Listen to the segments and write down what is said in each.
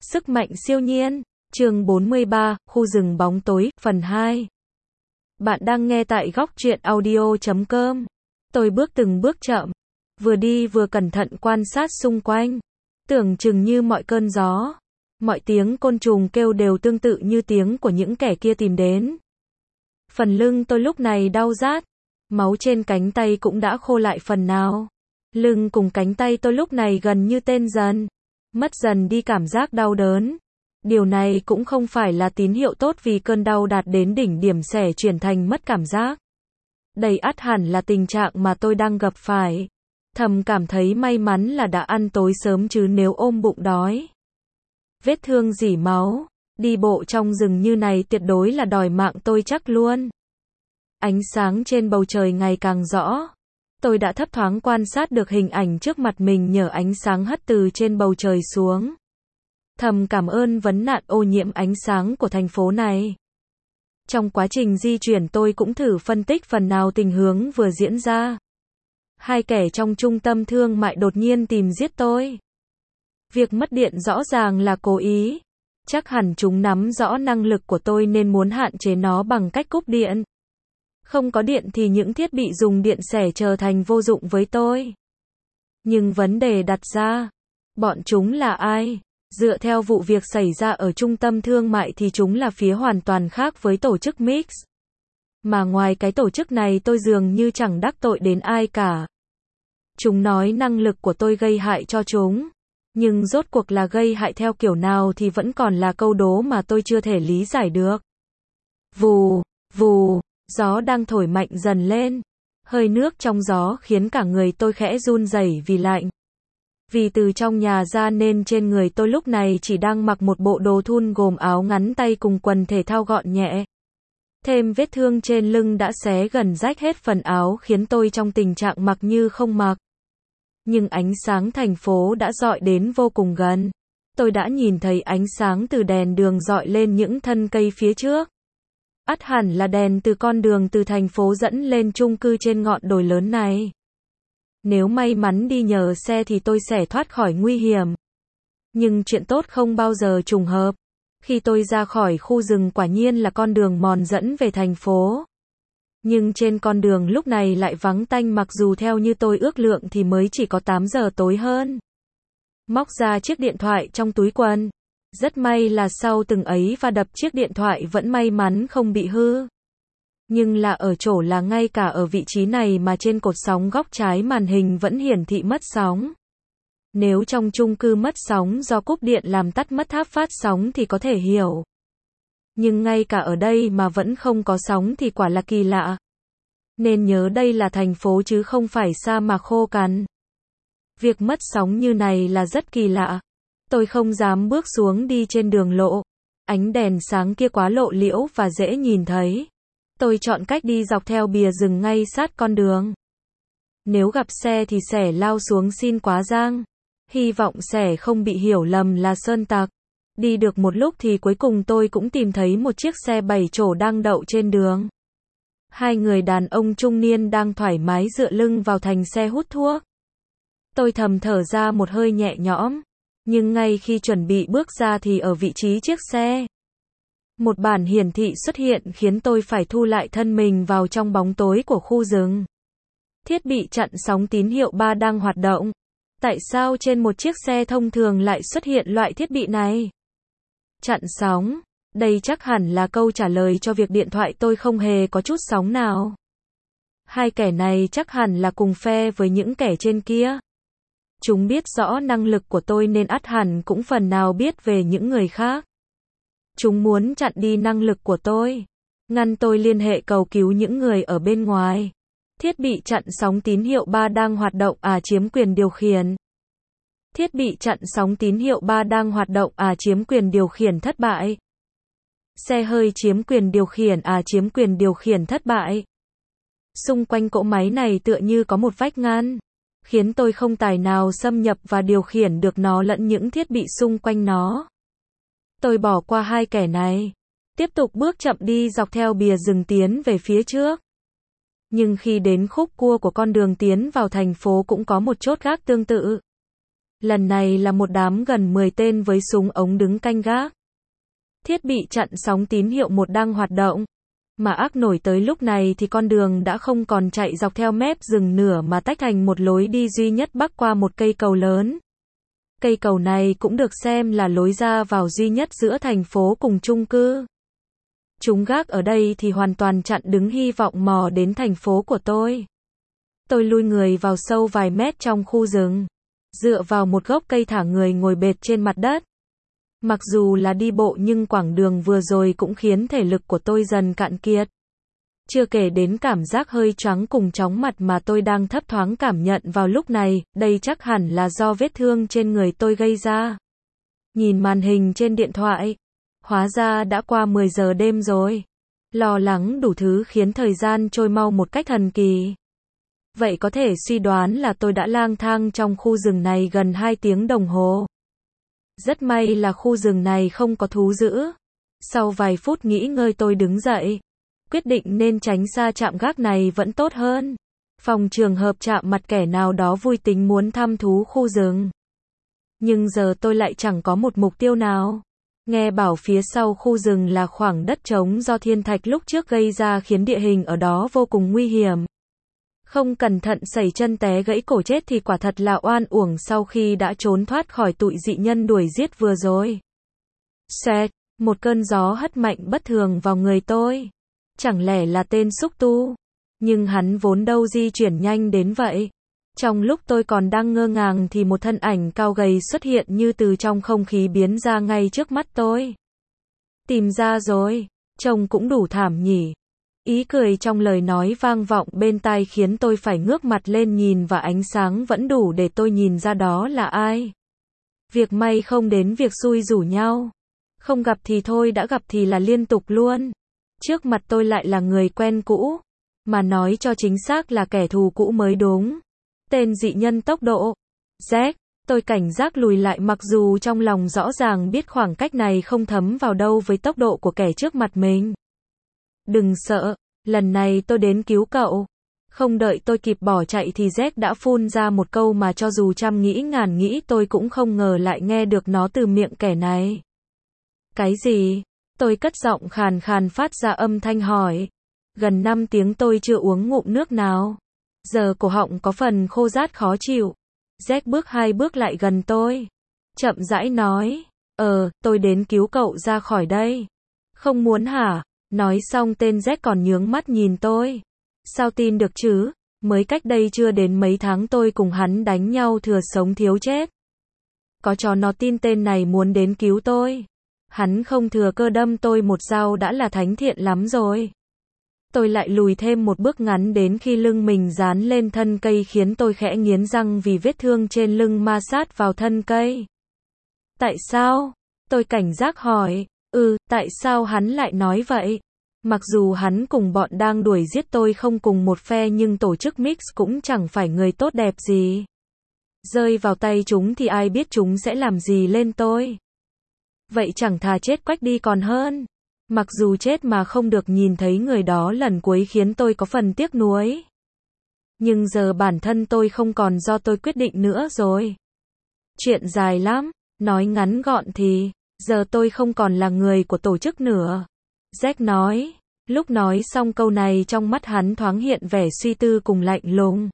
Sức mạnh siêu nhiên, chương 43, khu rừng bóng tối, phần 2. Bạn đang nghe tại góc truyện audio.com. Tôi bước từng bước chậm, vừa đi vừa cẩn thận quan sát xung quanh. Tưởng chừng như mọi cơn gió, mọi tiếng côn trùng kêu đều tương tự như tiếng của những kẻ kia tìm đến. Phần lưng tôi lúc này đau rát, máu trên cánh tay cũng đã khô lại phần nào. Lưng cùng cánh tay tôi lúc này gần như tê dần, mất dần đi cảm giác đau đớn. Điều này cũng không phải là tín hiệu tốt vì cơn đau đạt đến đỉnh điểm sẽ chuyển thành mất cảm giác. Đây ắt hẳn là tình trạng mà tôi đang gặp phải. Thầm cảm thấy may mắn là đã ăn tối sớm chứ nếu ôm bụng đói. Vết thương rỉ máu, đi bộ trong rừng như này tuyệt đối là đòi mạng tôi chắc luôn. Ánh sáng trên bầu trời ngày càng rõ. Tôi đã thấp thoáng quan sát được hình ảnh trước mặt mình nhờ ánh sáng hắt từ trên bầu trời xuống. Thầm cảm ơn vấn nạn ô nhiễm ánh sáng của thành phố này. Trong quá trình di chuyển tôi cũng thử phân tích phần nào tình huống vừa diễn ra. Hai kẻ trong trung tâm thương mại đột nhiên tìm giết tôi. Việc mất điện rõ ràng là cố ý. Chắc hẳn chúng nắm rõ năng lực của tôi nên muốn hạn chế nó bằng cách cúp điện. Không có điện thì những thiết bị dùng điện sẽ trở thành vô dụng với tôi. Nhưng vấn đề đặt ra, bọn chúng là ai? Dựa theo vụ việc xảy ra ở trung tâm thương mại thì chúng là phía hoàn toàn khác với tổ chức Mix. Mà ngoài cái tổ chức này tôi dường như chẳng đắc tội đến ai cả. Chúng nói năng lực của tôi gây hại cho chúng. Nhưng rốt cuộc là gây hại theo kiểu nào thì vẫn còn là câu đố mà tôi chưa thể lý giải được. Vù, vù, gió đang thổi mạnh dần lên. Hơi nước trong gió khiến cả người tôi khẽ run rẩy vì lạnh. Vì từ trong nhà ra nên trên người tôi lúc này chỉ đang mặc một bộ đồ thun gồm áo ngắn tay cùng quần thể thao gọn nhẹ. Thêm vết thương trên lưng đã xé gần rách hết phần áo khiến tôi trong tình trạng mặc như không mặc. Nhưng ánh sáng thành phố đã dọi đến vô cùng gần. Tôi đã nhìn thấy ánh sáng từ đèn đường dọi lên những thân cây phía trước. Ắt hẳn là đèn từ con đường từ thành phố dẫn lên chung cư trên ngọn đồi lớn này. Nếu may mắn đi nhờ xe thì tôi sẽ thoát khỏi nguy hiểm. Nhưng chuyện tốt không bao giờ trùng hợp. Khi tôi ra khỏi khu rừng quả nhiên là con đường mòn dẫn về thành phố. Nhưng trên con đường lúc này lại vắng tanh mặc dù theo như tôi ước lượng thì mới chỉ có 8 giờ tối hơn. Móc ra chiếc điện thoại trong túi quần. Rất may là sau từng ấy và đập chiếc điện thoại vẫn may mắn không bị hư. Nhưng là ở chỗ là ngay cả ở vị trí này mà trên cột sóng góc trái màn hình vẫn hiển thị mất sóng. Nếu trong chung cư mất sóng do cúp điện làm tắt mất tháp phát sóng thì có thể hiểu. Nhưng ngay cả ở đây mà vẫn không có sóng thì quả là kỳ lạ. Nên nhớ đây là thành phố chứ không phải sa mạc khô cằn. Việc mất sóng như này là rất kỳ lạ. Tôi không dám bước xuống đi trên đường lộ. Ánh đèn sáng kia quá lộ liễu và dễ nhìn thấy. Tôi chọn cách đi dọc theo bìa rừng ngay sát con đường. Nếu gặp xe thì sẽ lao xuống xin quá giang. Hy vọng sẽ không bị hiểu lầm là sơn tặc. Đi được một lúc thì cuối cùng tôi cũng tìm thấy một chiếc xe 7 chỗ đang đậu trên đường. Hai người đàn ông trung niên đang thoải mái dựa lưng vào thành xe hút thuốc. Tôi thầm thở ra một hơi nhẹ nhõm. Nhưng ngay khi chuẩn bị bước ra thì ở vị trí chiếc xe, một bản hiển thị xuất hiện khiến tôi phải thu lại thân mình vào trong bóng tối của khu rừng. Thiết bị chặn sóng tín hiệu 3 đang hoạt động. Tại sao trên một chiếc xe thông thường lại xuất hiện loại thiết bị này? Chặn sóng. Đây chắc hẳn là câu trả lời cho việc điện thoại tôi không hề có chút sóng nào. Hai kẻ này chắc hẳn là cùng phe với những kẻ trên kia. Chúng biết rõ năng lực của tôi nên ắt hẳn cũng phần nào biết về những người khác. Chúng muốn chặn đi năng lực của tôi. Ngăn tôi liên hệ cầu cứu những người ở bên ngoài. Thiết bị chặn sóng tín hiệu 3 đang hoạt động chiếm quyền điều khiển. Thiết bị chặn sóng tín hiệu 3 đang hoạt động chiếm quyền điều khiển thất bại. Xe hơi chiếm quyền điều khiển chiếm quyền điều khiển thất bại. Xung quanh cỗ máy này tựa như có một vách ngăn, khiến tôi không tài nào xâm nhập và điều khiển được nó lẫn những thiết bị xung quanh nó. Tôi bỏ qua hai kẻ này, tiếp tục bước chậm đi dọc theo bìa rừng tiến về phía trước. Nhưng khi đến khúc cua của con đường tiến vào thành phố cũng có một chốt gác tương tự. Lần này là một đám gần 10 tên với súng ống đứng canh gác. Thiết bị chặn sóng tín hiệu một đang hoạt động. Mà ác nổi tới lúc này thì con đường đã không còn chạy dọc theo mép rừng nữa mà tách thành một lối đi duy nhất bắc qua một cây cầu lớn. Cây cầu này cũng được xem là lối ra vào duy nhất giữa thành phố cùng chung cư. Chúng gác ở đây thì hoàn toàn chặn đứng hy vọng mò đến thành phố của tôi. Tôi lui người vào sâu vài mét trong khu rừng, dựa vào một gốc cây thả người ngồi bệt trên mặt đất. Mặc dù là đi bộ nhưng quãng đường vừa rồi cũng khiến thể lực của tôi dần cạn kiệt. Chưa kể đến cảm giác hơi choáng cùng chóng mặt mà tôi đang thấp thoáng cảm nhận vào lúc này, đây chắc hẳn là do vết thương trên người tôi gây ra. Nhìn màn hình trên điện thoại, hóa ra đã qua 10 giờ đêm rồi. Lo lắng đủ thứ khiến thời gian trôi mau một cách thần kỳ. Vậy có thể suy đoán là tôi đã lang thang trong khu rừng này gần 2 tiếng đồng hồ. Rất may là khu rừng này không có thú dữ. Sau vài phút nghỉ ngơi tôi đứng dậy. Quyết định nên tránh xa trạm gác này vẫn tốt hơn. Phòng trường hợp chạm mặt kẻ nào đó vui tính muốn thăm thú khu rừng. Nhưng giờ tôi lại chẳng có một mục tiêu nào. Nghe bảo phía sau khu rừng là khoảng đất trống do thiên thạch lúc trước gây ra khiến địa hình ở đó vô cùng nguy hiểm. Không cẩn thận sẩy chân té gãy cổ chết thì quả thật là oan uổng sau khi đã trốn thoát khỏi tụi dị nhân đuổi giết vừa rồi. Xoẹt, một cơn gió hất mạnh bất thường vào người tôi. Chẳng lẽ là tên xúc tu? Nhưng hắn vốn đâu di chuyển nhanh đến vậy. Trong lúc tôi còn đang ngơ ngàng thì một thân ảnh cao gầy xuất hiện như từ trong không khí biến ra ngay trước mắt tôi. Tìm ra rồi, trông cũng đủ thảm nhỉ. Ý cười trong lời nói vang vọng bên tai khiến tôi phải ngước mặt lên nhìn và ánh sáng vẫn đủ để tôi nhìn ra đó là ai. Việc may không đến việc xui rủ nhau. Không gặp thì thôi đã gặp thì là liên tục luôn. Trước mặt tôi lại là người quen cũ. Mà nói cho chính xác là kẻ thù cũ mới đúng. Tên dị nhân tốc độ. Z. Tôi cảnh giác lùi lại mặc dù trong lòng rõ ràng biết khoảng cách này không thấm vào đâu với tốc độ của kẻ trước mặt mình. Đừng sợ, lần này tôi đến cứu cậu. Không đợi tôi kịp bỏ chạy thì Z đã phun ra một câu mà cho dù trăm nghĩ ngàn nghĩ tôi cũng không ngờ lại nghe được nó từ miệng kẻ này. Cái gì? Tôi cất giọng khàn khàn phát ra âm thanh hỏi. Gần 5 tiếng tôi chưa uống ngụm nước nào. Giờ cổ họng có phần khô rát khó chịu. Z bước 2 bước lại gần tôi. Chậm rãi nói. Tôi đến cứu cậu ra khỏi đây. Không muốn hả? Nói xong tên Z còn nhướng mắt nhìn tôi. Sao tin được chứ? Mới cách đây chưa đến mấy tháng tôi cùng hắn đánh nhau thừa sống thiếu chết. Có cho nó tin tên này muốn đến cứu tôi. Hắn không thừa cơ đâm tôi một dao đã là thánh thiện lắm rồi. Tôi lại lùi thêm một bước ngắn đến khi lưng mình dán lên thân cây khiến tôi khẽ nghiến răng vì vết thương trên lưng ma sát vào thân cây. Tại sao? Tôi cảnh giác hỏi. Tại sao hắn lại nói vậy? Mặc dù hắn cùng bọn đang đuổi giết tôi không cùng một phe nhưng tổ chức Mix cũng chẳng phải người tốt đẹp gì. Rơi vào tay chúng thì ai biết chúng sẽ làm gì lên tôi. Vậy chẳng thà chết quách đi còn hơn. Mặc dù chết mà không được nhìn thấy người đó lần cuối khiến tôi có phần tiếc nuối. Nhưng giờ bản thân tôi không còn do tôi quyết định nữa rồi. Chuyện dài lắm, nói ngắn gọn thì, giờ tôi không còn là người của tổ chức nữa. Jack nói, lúc nói xong câu này trong mắt hắn thoáng hiện vẻ suy tư cùng lạnh lùng.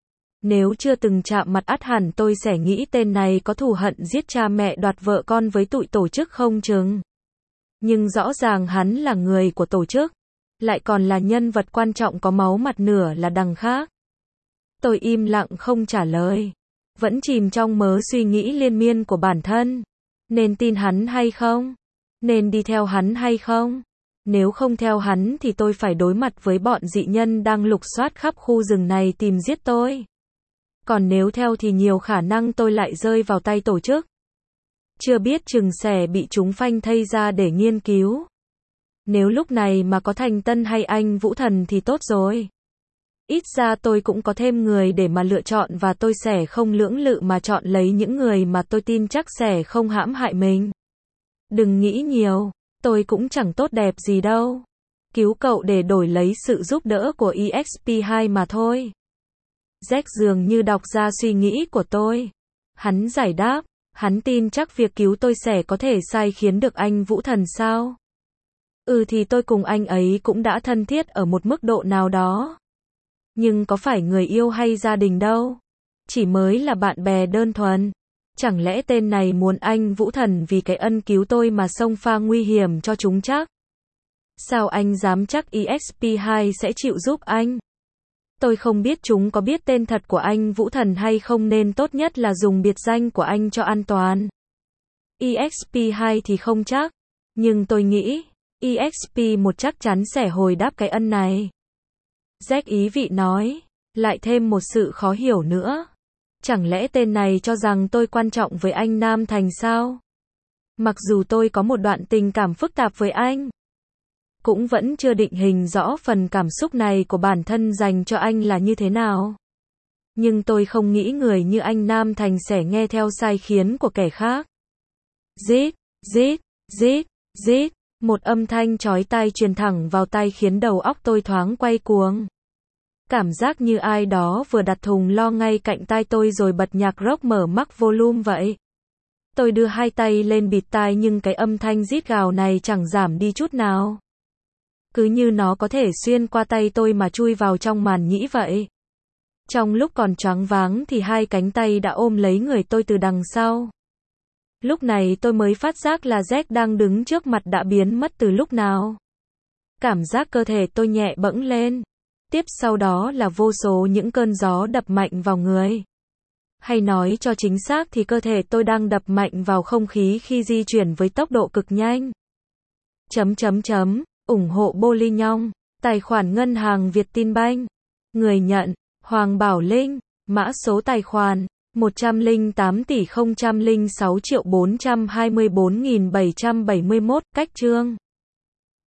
Nếu chưa từng chạm mặt ắt hẳn tôi sẽ nghĩ tên này có thù hận giết cha mẹ đoạt vợ con với tụi tổ chức không chừng. Nhưng rõ ràng hắn là người của tổ chức, lại còn là nhân vật quan trọng có máu mặt nửa là đằng khác. Tôi im lặng không trả lời, vẫn chìm trong mớ suy nghĩ liên miên của bản thân. Nên tin hắn hay không? Nên đi theo hắn hay không? Nếu không theo hắn thì tôi phải đối mặt với bọn dị nhân đang lục soát khắp khu rừng này tìm giết tôi. Còn nếu theo thì nhiều khả năng tôi lại rơi vào tay tổ chức. Chưa biết chừng sẽ bị chúng phanh thây ra để nghiên cứu. Nếu lúc này mà có Thành Tân hay anh Vũ Thần thì tốt rồi. Ít ra tôi cũng có thêm người để mà lựa chọn và tôi sẽ không lưỡng lự mà chọn lấy những người mà tôi tin chắc sẽ không hãm hại mình. Đừng nghĩ nhiều, tôi cũng chẳng tốt đẹp gì đâu. Cứu cậu để đổi lấy sự giúp đỡ của EXP2 mà thôi. Jack dường như đọc ra suy nghĩ của tôi. Hắn giải đáp, hắn tin chắc việc cứu tôi sẽ có thể sai khiến được anh Vũ Thần sao? Thì tôi cùng anh ấy cũng đã thân thiết ở một mức độ nào đó. Nhưng có phải người yêu hay gia đình đâu. Chỉ mới là bạn bè đơn thuần. Chẳng lẽ tên này muốn anh Vũ Thần vì cái ân cứu tôi mà xông pha nguy hiểm cho chúng chắc? Sao anh dám chắc EXP2 sẽ chịu giúp anh? Tôi không biết chúng có biết tên thật của anh Vũ Thần hay không nên tốt nhất là dùng biệt danh của anh cho an toàn. EXP2 thì không chắc. Nhưng tôi nghĩ, EXP1 chắc chắn sẽ hồi đáp cái ân này. Jack ý vị nói, lại thêm một sự khó hiểu nữa. Chẳng lẽ tên này cho rằng tôi quan trọng với anh Nam Thành sao? Mặc dù tôi có một đoạn tình cảm phức tạp với anh, cũng vẫn chưa định hình rõ phần cảm xúc này của bản thân dành cho anh là như thế nào. Nhưng tôi không nghĩ người như anh Nam Thành sẽ nghe theo sai khiến của kẻ khác. Rít, rít, rít, rít, một âm thanh chói tai truyền thẳng vào tai khiến đầu óc tôi thoáng quay cuồng. Cảm giác như ai đó vừa đặt thùng lo ngay cạnh tai tôi rồi bật nhạc rock mở max volume vậy. Tôi đưa hai tay lên bịt tai nhưng cái âm thanh rít gào này chẳng giảm đi chút nào. Cứ như nó có thể xuyên qua tay tôi mà chui vào trong màn nhĩ vậy. Trong lúc còn choáng váng thì hai cánh tay đã ôm lấy người tôi từ đằng sau. Lúc này tôi mới phát giác là Jack đang đứng trước mặt đã biến mất từ lúc nào. Cảm giác cơ thể tôi nhẹ bẫng lên. Tiếp sau đó là vô số những cơn gió đập mạnh vào người. Hay nói cho chính xác thì cơ thể tôi đang đập mạnh vào không khí khi di chuyển với tốc độ cực nhanh. ủng hộ Bô Nhong. Tài khoản ngân hàng Vietinbank. Người nhận, Hoàng Bảo Linh. Mã số tài khoản, 108.006.424.771. Cách chương.